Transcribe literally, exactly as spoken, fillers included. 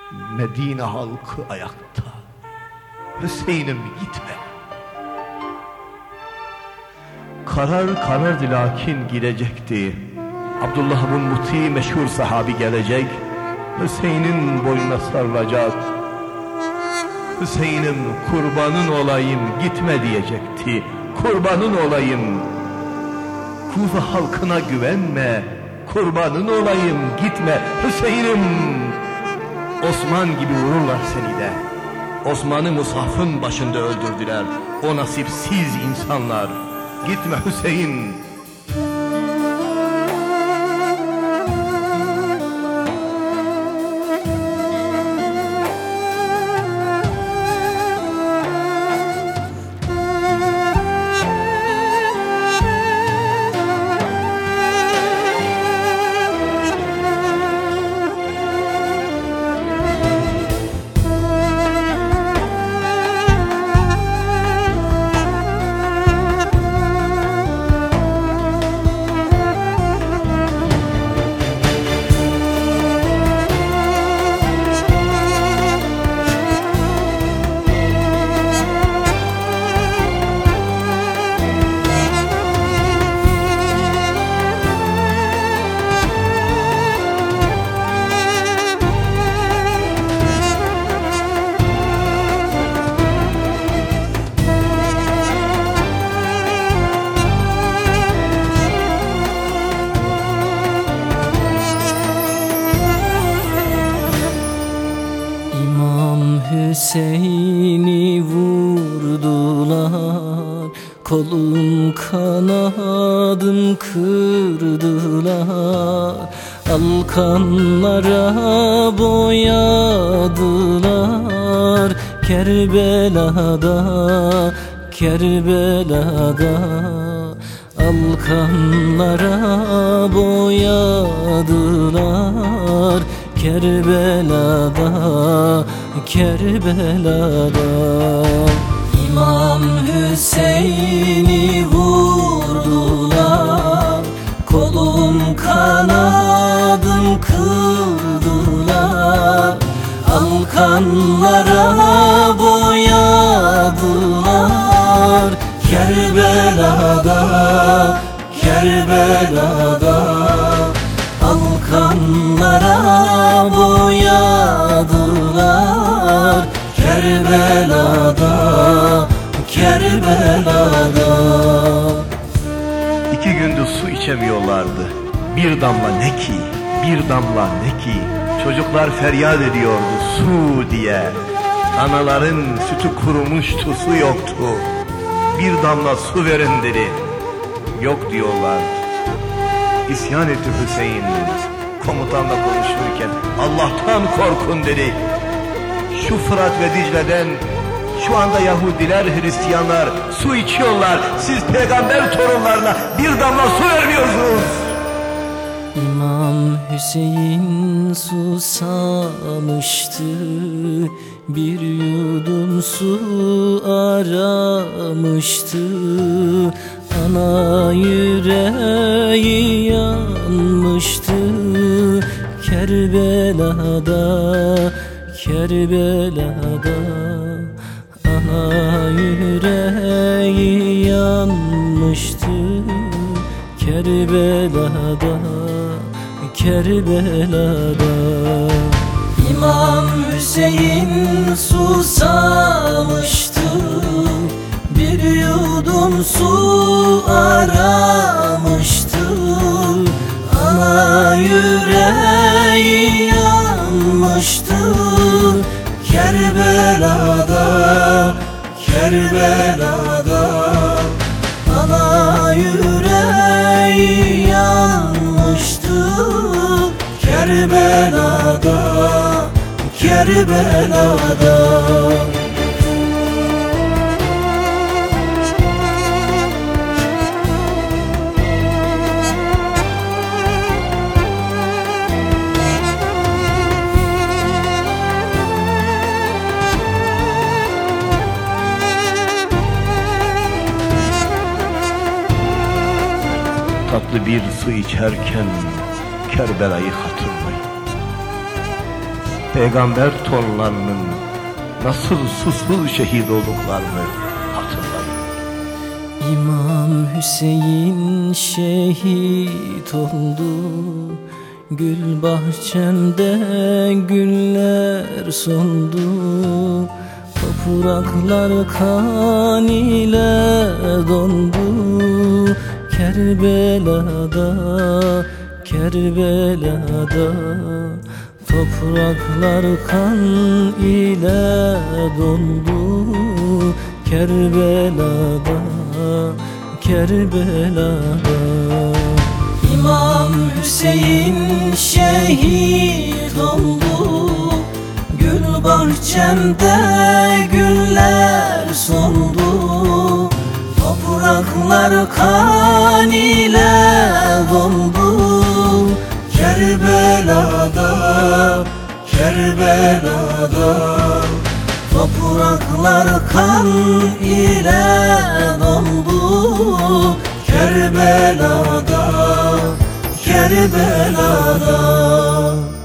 Medine halkı ayakta. Hüseyin'im gitme. Karar karardı lakin gidecekti. Abdullah bin Muti meşhur sahabi gelecek, Hüseyin'in boynuna sarılacak. Hüseyin'im kurbanın olayım gitme diyecekti. Kurbanın olayım. Kufa halkına güvenme, kurbanın olayım gitme Hüseyin'im. Osman gibi vururlar seni de. Osman'ı Musaf'ın başında öldürdüler. O nasipsiz insanlar. Gitme Hüseyin. Hüseyin'i vurdular, kolum kanadım kırdılar, alkanlara boyadılar. Kerbela'da, Kerbela'da alkanlara boyadılar. Kerbela'da, Kerbela'da İmam Hüseyin'i vurdular, kolum kanadım kırdılar, alkanlara boyadılar. Kerbela'da, Kerbela'da alkanlara boyadılar. Kerbela'da, Kerbela'da İki gündür su içemiyorlardı. Bir damla ne ki, bir damla ne ki. Çocuklar feryat ediyordu su diye. Anaların sütü kurumuştu, su yoktu. Bir damla su verin dedi. Yok diyorlar. İsyan etti Hüseyin. Komutanla konuşurken Allah'tan korkun dedi. Şu Fırat ve Dicle'den şu anda Yahudiler, Hristiyanlar su içiyorlar. Siz peygamber torunlarına bir damla su vermiyorsunuz. İmam Hüseyin susamıştı, bir yudum su aramıştı. Ana yüreği yanmıştı. Kerbela'da, Kerbela'da ana yüreği yanmıştı. Kerbela'da, Kerbela'da İmam Hüseyin susamıştı, bir yudum su aramıştı. Ana yüreği yanmıştı. Kerbela'da, Kerbela'da ana yüreği yanmıştı. Kerbela'da, Kerbela'da Tatlı bir su içerken Kerbela'yı hatırlayın. peygamber torunlarının nasıl susuz şehit olduklarını hatırlayın. İmam Hüseyin şehit oldu, gül bahçemde güller soldu. Topraklar kan ile dondu, Kerbela'da, Kerbela'da. Topraklar kan ile dondu, Kerbela'da, Kerbela'da. İmam Hüseyin şehit oldu, gül bahçemde güller soldu. Topraklar kan ile dondu, Kerbela'da, Kerbela'da. Topraklar kan ile dondu, Kerbela'da, Kerbela'da.